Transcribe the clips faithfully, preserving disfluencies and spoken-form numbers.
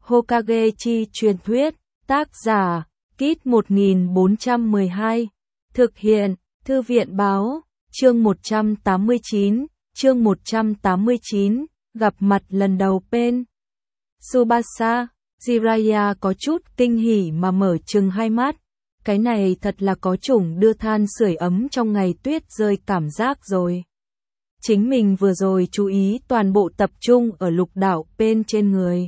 Hokage chi truyền thuyết, tác giả, Kit một nghìn bốn trăm mười hai, thực hiện, Thư viện báo, chương một trăm tám mươi chín, chương một trăm tám mươi chín, gặp mặt lần đầu Pen. Tsubasa, Jiraiya có chút kinh hỉ mà mở trừng hai mắt, cái này thật là có chủng đưa than sưởi ấm trong ngày tuyết rơi cảm giác rồi. Chính mình vừa rồi chú ý toàn bộ tập trung ở lục đảo Pen trên người.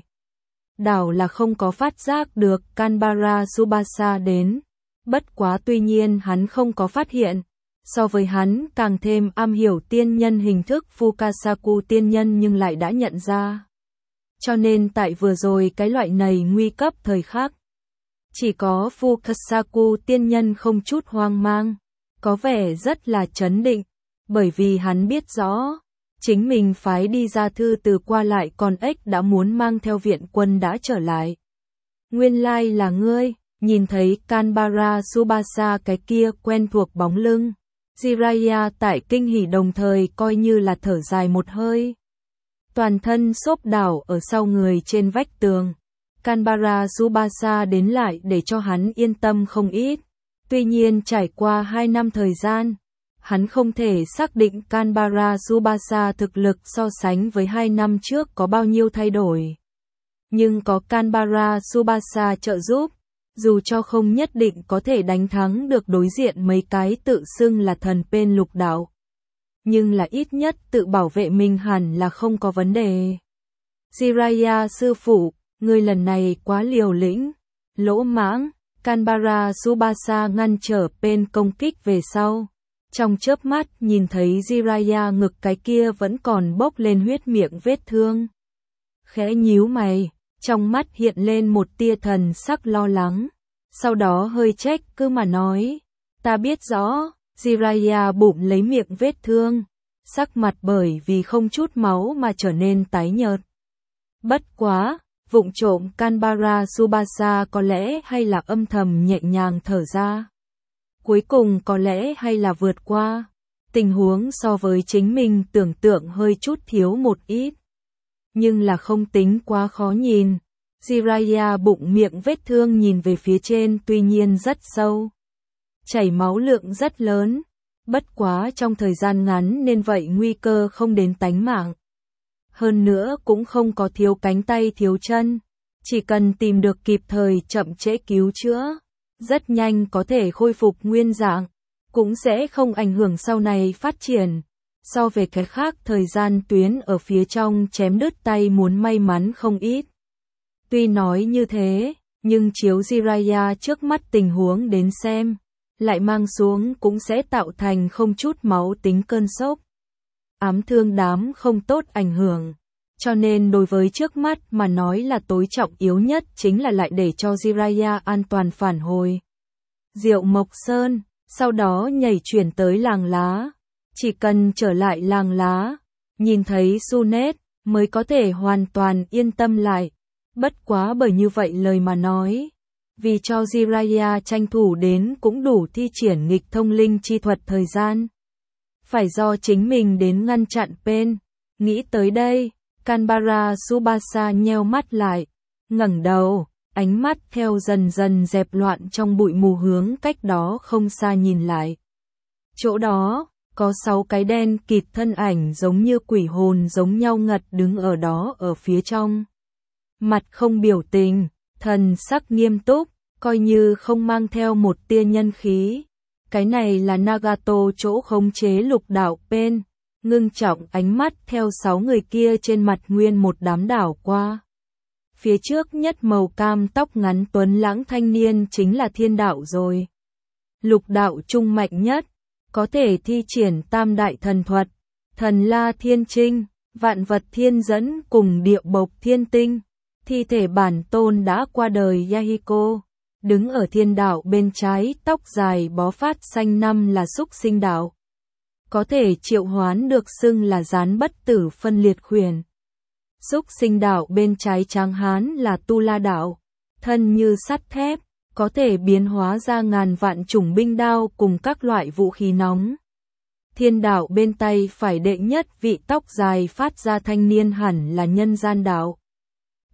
Đảo là không có phát giác được Kanbara Tsubasa đến, bất quá tuy nhiên hắn không có phát hiện, so với hắn càng thêm am hiểu tiên nhân hình thức Fukasaku tiên nhân nhưng lại đã nhận ra. Cho nên tại vừa rồi cái loại này nguy cấp thời khắc, chỉ có Fukasaku tiên nhân không chút hoang mang, có vẻ rất là trấn định, bởi vì hắn biết rõ, chính mình phái đi ra thư từ qua lại con ếch đã muốn mang theo viện quân đã trở lại. Nguyên lai là ngươi, nhìn thấy Kanbara Tsubasa cái kia quen thuộc bóng lưng. Jiraiya tại kinh hỉ đồng thời coi như là thở dài một hơi. Toàn thân xốp đảo ở sau người trên vách tường. Kanbara Tsubasa đến lại để cho hắn yên tâm không ít. Tuy nhiên trải qua hai năm thời gian, hắn không thể xác định Kanbara Tsubasa thực lực so sánh với hai năm trước có bao nhiêu thay đổi. Nhưng có Kanbara Tsubasa trợ giúp, dù cho không nhất định có thể đánh thắng được đối diện mấy cái tự xưng là thần Pen lục đảo, nhưng là ít nhất tự bảo vệ mình hẳn là không có vấn đề. Jiraiya sư phụ, ngươi lần này quá liều lĩnh, lỗ mãng. Kanbara Tsubasa ngăn trở Pen công kích về sau. Trong chớp mắt nhìn thấy Jiraiya ngực cái kia vẫn còn bốc lên huyết miệng vết thương. Khẽ nhíu mày, trong mắt hiện lên một tia thần sắc lo lắng. Sau đó hơi trách cứ mà nói, ta biết rõ. Jiraiya bụng lấy miệng vết thương, sắc mặt bởi vì không chút máu mà trở nên tái nhợt. Bất quá, vụng trộm Kanbara Tsubasa có lẽ hay là âm thầm nhẹ nhàng thở ra. Cuối cùng có lẽ hay là vượt qua, tình huống so với chính mình tưởng tượng hơi chút thiếu một ít. Nhưng là không tính quá khó nhìn. Jiraiya bụng miệng vết thương nhìn về phía trên tuy nhiên rất sâu. Chảy máu lượng rất lớn. Bất quá trong thời gian ngắn nên vậy nguy cơ không đến tánh mạng. Hơn nữa cũng không có thiếu cánh tay thiếu chân. Chỉ cần tìm được kịp thời chậm trễ cứu chữa, rất nhanh có thể khôi phục nguyên dạng, cũng sẽ không ảnh hưởng sau này phát triển. So về cái khác thời gian tuyến ở phía trong chém đứt tay muốn may mắn không ít. Tuy nói như thế, nhưng chiếu Jiraiya trước mắt tình huống đến xem, lại mang xuống cũng sẽ tạo thành không chút máu tính cơn sốc. Ám thương đám không tốt ảnh hưởng. Cho nên đối với trước mắt mà nói là tối trọng yếu nhất chính là lại để cho Jiraiya an toàn phản hồi. Diệu Mộc Sơn, sau đó nhảy chuyển tới làng lá. Chỉ cần trở lại làng lá, nhìn thấy Sunet mới có thể hoàn toàn yên tâm lại. Bất quá bởi như vậy lời mà nói, vì cho Jiraiya tranh thủ đến cũng đủ thi triển nghịch thông linh chi thuật thời gian. Phải do chính mình đến ngăn chặn Pen. Nghĩ tới đây, Kanbara Tsubasa nheo mắt lại, ngẩng đầu, ánh mắt theo dần dần dẹp loạn trong bụi mù hướng cách đó không xa nhìn lại. Chỗ đó, có sáu cái đen kịt thân ảnh giống như quỷ hồn giống nhau ngật đứng ở đó ở phía trong. Mặt không biểu tình, thần sắc nghiêm túc, coi như không mang theo một tia nhân khí. Cái này là Nagato chỗ khống chế lục đảo Pen. Ngưng trọng ánh mắt theo sáu người kia trên mặt nguyên một đám đảo qua. Phía trước nhất màu cam tóc ngắn tuấn lãng thanh niên chính là thiên đạo rồi. Lục đạo trung mạnh nhất, có thể thi triển tam đại thần thuật, thần la thiên trinh, vạn vật thiên dẫn cùng địa bộc thiên tinh. Thi thể bản tôn đã qua đời Yahiko, đứng ở thiên đạo bên trái tóc dài bó phát xanh năm là xúc sinh đạo. Có thể triệu hoán được xưng là gián bất tử phân liệt khuyển. Xúc sinh đạo bên trái tráng hán là tu la đạo, thân như sắt thép, có thể biến hóa ra ngàn vạn chủng binh đao cùng các loại vũ khí nóng. Thiên đạo bên tay phải đệ nhất vị tóc dài phát ra thanh niên hẳn là nhân gian đạo.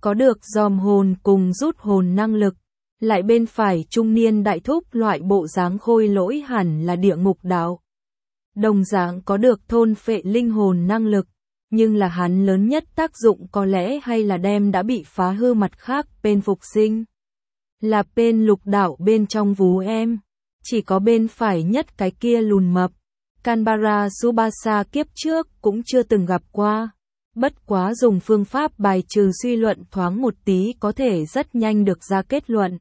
có được dòm hồn cùng rút hồn năng lực. Lại bên phải trung niên đại thúc loại bộ dáng khôi lỗi hẳn là địa ngục đạo. Đồng dạng có được thôn phệ linh hồn năng lực, nhưng là hắn lớn nhất tác dụng có lẽ hay là đem đã bị phá hư mặt khác bên phục sinh. Là bên lục đạo bên trong vú em, chỉ có bên phải nhất cái kia lùn mập. Canberra Tsubasa kiếp trước cũng chưa từng gặp qua. Bất quá dùng phương pháp bài trừ suy luận thoáng một tí có thể rất nhanh được ra kết luận.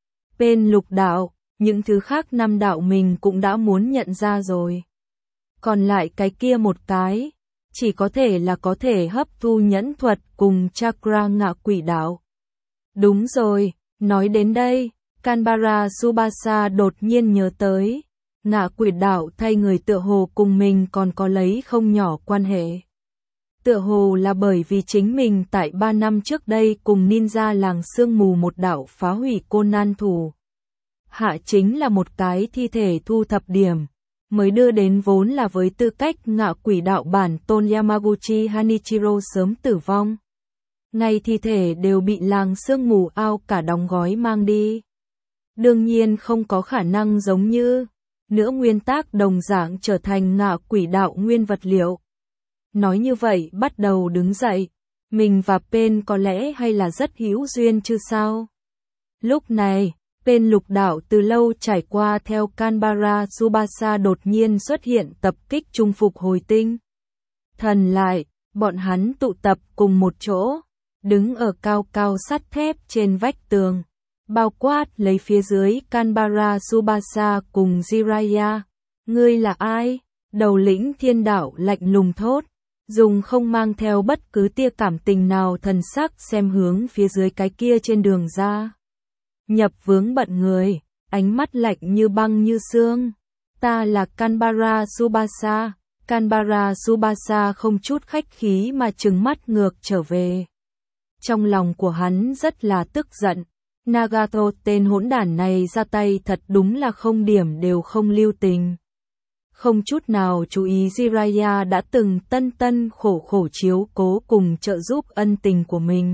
Bên lục đạo, những thứ khác năm đạo mình cũng đã muốn nhận ra rồi. Còn lại cái kia một cái, chỉ có thể là có thể hấp thu nhẫn thuật cùng chakra ngạ quỷ đạo. Đúng rồi, nói đến đây, Canberra Tsubasa đột nhiên nhớ tới, ngạ quỷ đạo thay người tựa hồ cùng mình còn có lấy không nhỏ quan hệ. Tựa hồ là bởi vì chính mình tại ba năm trước đây cùng ninja làng sương mù một đạo phá hủy Conan thủ. Hạ chính là một cái thi thể thu thập điểm, mới đưa đến vốn là với tư cách ngạ quỷ đạo bản tôn Yamaguchi Hanichiro sớm tử vong. Ngay thi thể đều bị làng sương mù ao cả đóng gói mang đi. Đương nhiên không có khả năng giống như nữa nguyên tác đồng dạng trở thành ngạ quỷ đạo nguyên vật liệu. Nói như vậy bắt đầu đứng dậy, mình và Pen có lẽ hay là rất hữu duyên chứ sao. Lúc này, Pen lục đạo từ lâu trải qua theo Canberra Tsubasa đột nhiên xuất hiện tập kích trung phục hồi tinh. Thần lại, bọn hắn tụ tập cùng một chỗ, đứng ở cao cao sắt thép trên vách tường, bao quát lấy phía dưới Canberra Tsubasa cùng Jiraiya. Ngươi là ai? Đầu lĩnh thiên đạo lạnh lùng thốt, dùng không mang theo bất cứ tia cảm tình nào thần sắc xem hướng phía dưới cái kia trên đường ra. Nhập vướng bận người, ánh mắt lạnh như băng như xương. Ta là Canberra Tsubasa. Canberra Tsubasa không chút khách khí mà trừng mắt ngược trở về. Trong lòng của hắn rất là tức giận. Nagato tên hỗn đản này ra tay thật đúng là không điểm đều không lưu tình. Không chút nào chú ý Jiraiya đã từng tân tân khổ khổ chiếu cố cùng trợ giúp ân tình của mình.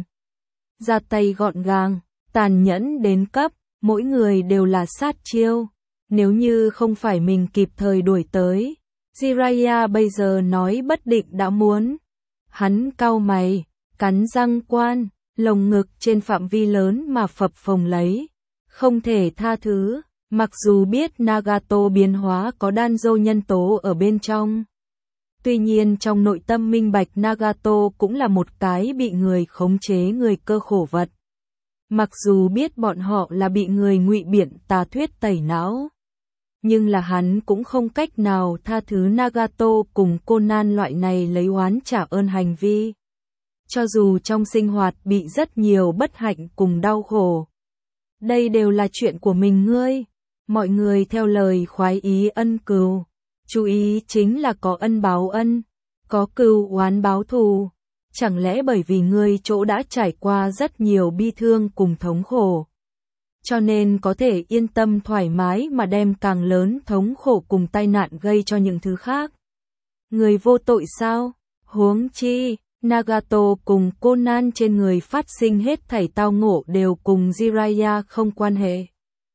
Ra tay gọn gàng, tàn nhẫn đến cấp, mỗi người đều là sát chiêu. Nếu như không phải mình kịp thời đuổi tới, Jiraiya bây giờ nói bất định đã muốn. Hắn cau mày, cắn răng quan, lồng ngực trên phạm vi lớn mà phập phồng lấy. Không thể tha thứ, mặc dù biết Nagato biến hóa có Danzo nhân tố ở bên trong. Tuy nhiên trong nội tâm minh bạch Nagato cũng là một cái bị người khống chế người cơ khổ vật. Mặc dù biết bọn họ là bị người ngụy biện tà thuyết tẩy não, nhưng là hắn cũng không cách nào tha thứ Nagato cùng Conan loại này lấy oán trả ơn hành vi. Cho dù trong sinh hoạt bị rất nhiều bất hạnh cùng đau khổ. Đây đều là chuyện của mình ngươi. Mọi người theo lời khoái ý ân cừu. Chú ý chính là có ân báo ân, có cừu oán báo thù. Chẳng lẽ bởi vì ngươi chỗ đã trải qua rất nhiều bi thương cùng thống khổ, cho nên có thể yên tâm thoải mái mà đem càng lớn thống khổ cùng tai nạn gây cho những thứ khác. Người vô tội sao? Huống chi, Nagato cùng Conan trên người phát sinh hết thảy tao ngộ đều cùng Jiraiya không quan hệ.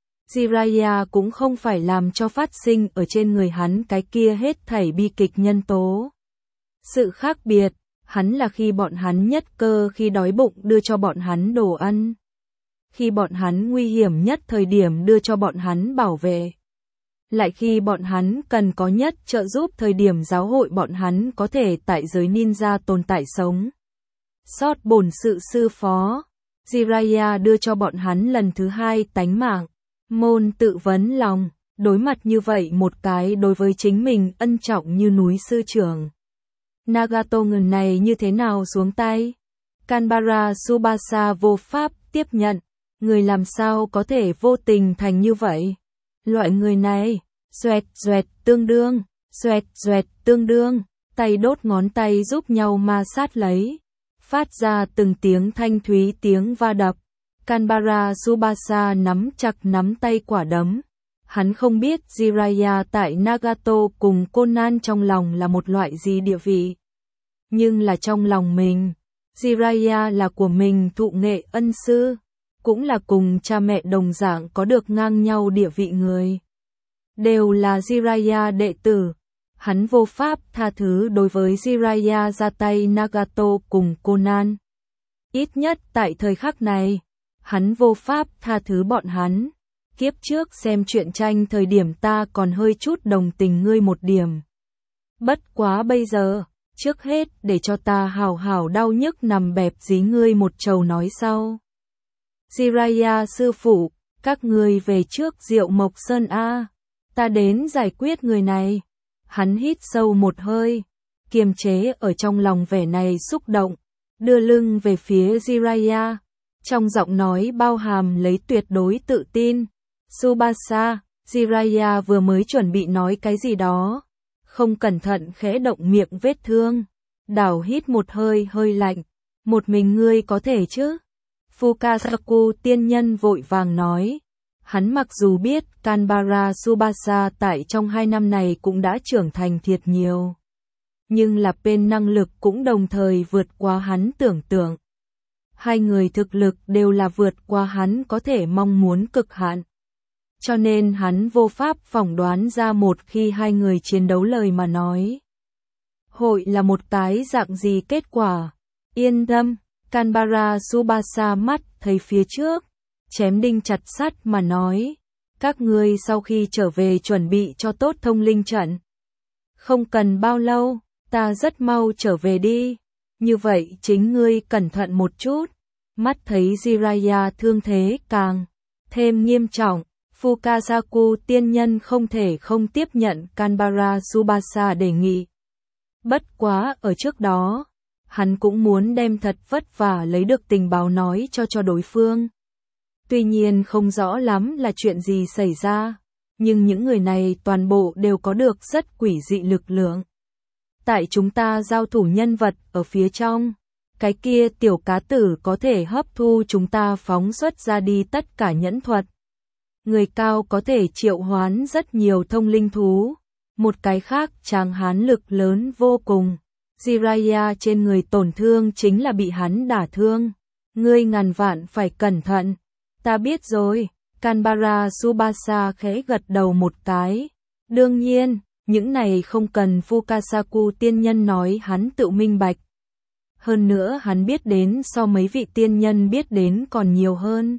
Jiraiya cũng không phải làm cho phát sinh ở trên người hắn cái kia hết thảy bi kịch nhân tố. Sự khác biệt, hắn là khi bọn hắn nhất cơ khi đói bụng đưa cho bọn hắn đồ ăn. Khi bọn hắn nguy hiểm nhất thời điểm đưa cho bọn hắn bảo vệ. Lại khi bọn hắn cần có nhất trợ giúp thời điểm giáo hội bọn hắn có thể tại giới ninja tồn tại sống. Sót bổn sự sư phó, Jiraiya đưa cho bọn hắn lần thứ hai tánh mạng. Môn tự vấn lòng, đối mặt như vậy một cái đối với chính mình ân trọng như núi sư trưởng. Nagato người này như thế nào xuống tay? Canberra Tsubasa vô pháp tiếp nhận, người làm sao có thể vô tình thành như vậy? Loại người này, xoẹt xoẹt tương đương, xoẹt xoẹt tương đương, tay đốt ngón tay giúp nhau ma sát lấy, phát ra từng tiếng thanh thúy tiếng va đập. Canberra Tsubasa nắm chặt nắm tay quả đấm. Hắn không biết Jiraiya tại Nagato cùng Conan trong lòng là một loại gì địa vị. Nhưng là trong lòng mình, Jiraiya là của mình thụ nghệ ân sư, cũng là cùng cha mẹ đồng dạng có được ngang nhau địa vị người. Đều là Jiraiya đệ tử. Hắn vô pháp tha thứ đối với Jiraiya ra tay Nagato cùng Conan. Ít nhất tại thời khắc này, hắn vô pháp tha thứ bọn hắn. Kiếp trước xem truyện tranh thời điểm ta còn hơi chút đồng tình ngươi một điểm. Bất quá bây giờ, trước hết để cho ta hào hào đau nhức nằm bẹp dí ngươi một trầu nói sau. Jiraiya sư phụ, các ngươi về trước Diệu Mộc Sơn A, ta đến giải quyết người này. Hắn hít sâu một hơi, kiềm chế ở trong lòng vẻ này xúc động, đưa lưng về phía Jiraiya, trong giọng nói bao hàm lấy tuyệt đối tự tin. Tsubasa, Jiraiya vừa mới chuẩn bị nói cái gì đó, không cẩn thận khẽ động miệng vết thương, đảo hít một hơi hơi lạnh, một mình ngươi có thể chứ? Fukasaku tiên nhân vội vàng nói. Hắn mặc dù biết Kanbara Tsubasa tại trong hai năm này cũng đã trưởng thành thiệt nhiều, nhưng là bên năng lực cũng đồng thời vượt qua hắn tưởng tượng. Hai người thực lực đều là vượt qua hắn có thể mong muốn cực hạn. Cho nên hắn vô pháp phỏng đoán ra một khi hai người chiến đấu lời mà nói. Hội là một cái dạng gì kết quả. Yên tâm, Kanbara Tsubasa mắt thấy phía trước, chém đinh chặt sắt mà nói. Các ngươi sau khi trở về chuẩn bị cho tốt thông linh trận. Không cần bao lâu, ta rất mau trở về đi. Như vậy chính ngươi cẩn thận một chút. Mắt thấy Jiraiya thương thế càng thêm nghiêm trọng, Fukasaku tiên nhân không thể không tiếp nhận Kanbara Tsubasa đề nghị. Bất quá ở trước đó, hắn cũng muốn đem thật vất vả lấy được tình báo nói cho cho đối phương. Tuy nhiên không rõ lắm là chuyện gì xảy ra, nhưng những người này toàn bộ đều có được rất quỷ dị lực lượng. Tại chúng ta giao thủ nhân vật ở phía trong, cái kia tiểu cá tử có thể hấp thu chúng ta phóng xuất ra đi tất cả nhẫn thuật. Người cao có thể triệu hoán rất nhiều thông linh thú. Một cái khác tráng hán lực lớn vô cùng. Jiraiya trên người tổn thương chính là bị hắn đả thương. Ngươi ngàn vạn phải cẩn thận. Ta biết rồi. Kanbara Tsubasa khẽ gật đầu một cái. Đương nhiên, những này không cần Fukasaku tiên nhân nói hắn tự minh bạch. Hơn nữa hắn biết đến so mấy vị tiên nhân biết đến còn nhiều hơn.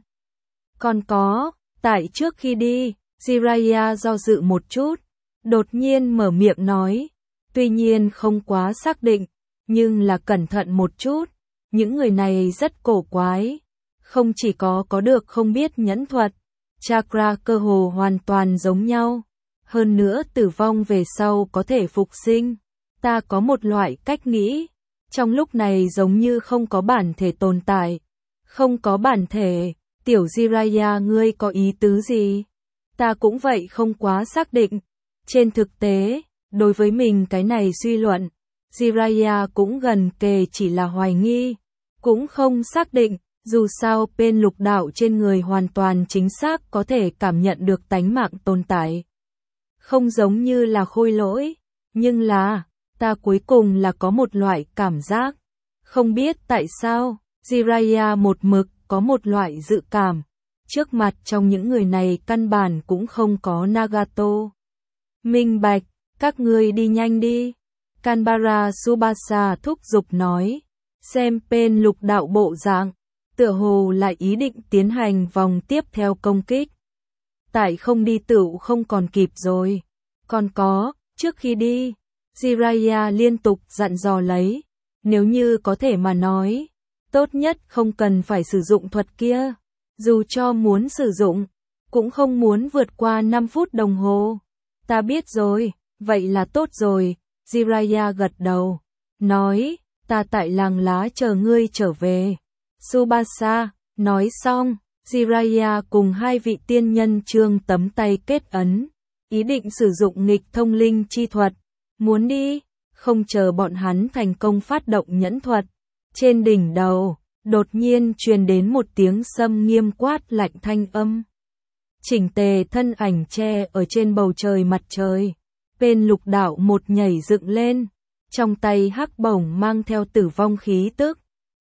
Còn có, tại trước khi đi, Jiraiya do dự một chút, đột nhiên mở miệng nói, tuy nhiên không quá xác định, nhưng là cẩn thận một chút, những người này rất cổ quái, không chỉ có có được không biết nhẫn thuật, chakra cơ hồ hoàn toàn giống nhau, hơn nữa tử vong về sau có thể phục sinh. Ta có một loại cách nghĩ, trong lúc này giống như không có bản thể tồn tại, không có bản thể. Tiểu Jiraiya ngươi có ý tứ gì? Ta cũng vậy không quá xác định. Trên thực tế, đối với mình cái này suy luận, Jiraiya cũng gần kề chỉ là hoài nghi, cũng không xác định, dù sao bên lục đạo trên người hoàn toàn chính xác có thể cảm nhận được tánh mạng tồn tại. Không giống như là khôi lỗi, nhưng là, ta cuối cùng là có một loại cảm giác. Không biết tại sao, Jiraiya một mực có một loại dự cảm, trước mặt trong những người này căn bản cũng không có Nagato. Minh bạch, các ngươi đi nhanh đi. Kanbara Tsubasa thúc giục nói, xem bên lục đạo bộ dạng, tựa hồ lại ý định tiến hành vòng tiếp theo công kích. Tại không đi tựu không còn kịp rồi. Còn có, trước khi đi, Jiraiya liên tục dặn dò lấy, nếu như có thể mà nói, tốt nhất không cần phải sử dụng thuật kia, dù cho muốn sử dụng, cũng không muốn vượt qua năm phút đồng hồ. Ta biết rồi, vậy là tốt rồi, Jiraiya gật đầu, nói, ta tại làng lá chờ ngươi trở về. Tsubasa, nói xong, Jiraiya cùng hai vị tiên nhân trương tấm tay kết ấn, ý định sử dụng nghịch thông linh chi thuật, muốn đi, không chờ bọn hắn thành công phát động nhẫn thuật. Trên đỉnh đầu, đột nhiên truyền đến một tiếng sâm nghiêm quát lạnh thanh âm. Chỉnh tề thân ảnh che ở trên bầu trời mặt trời, bên lục đạo một nhảy dựng lên, trong tay hắc bổng mang theo tử vong khí tức,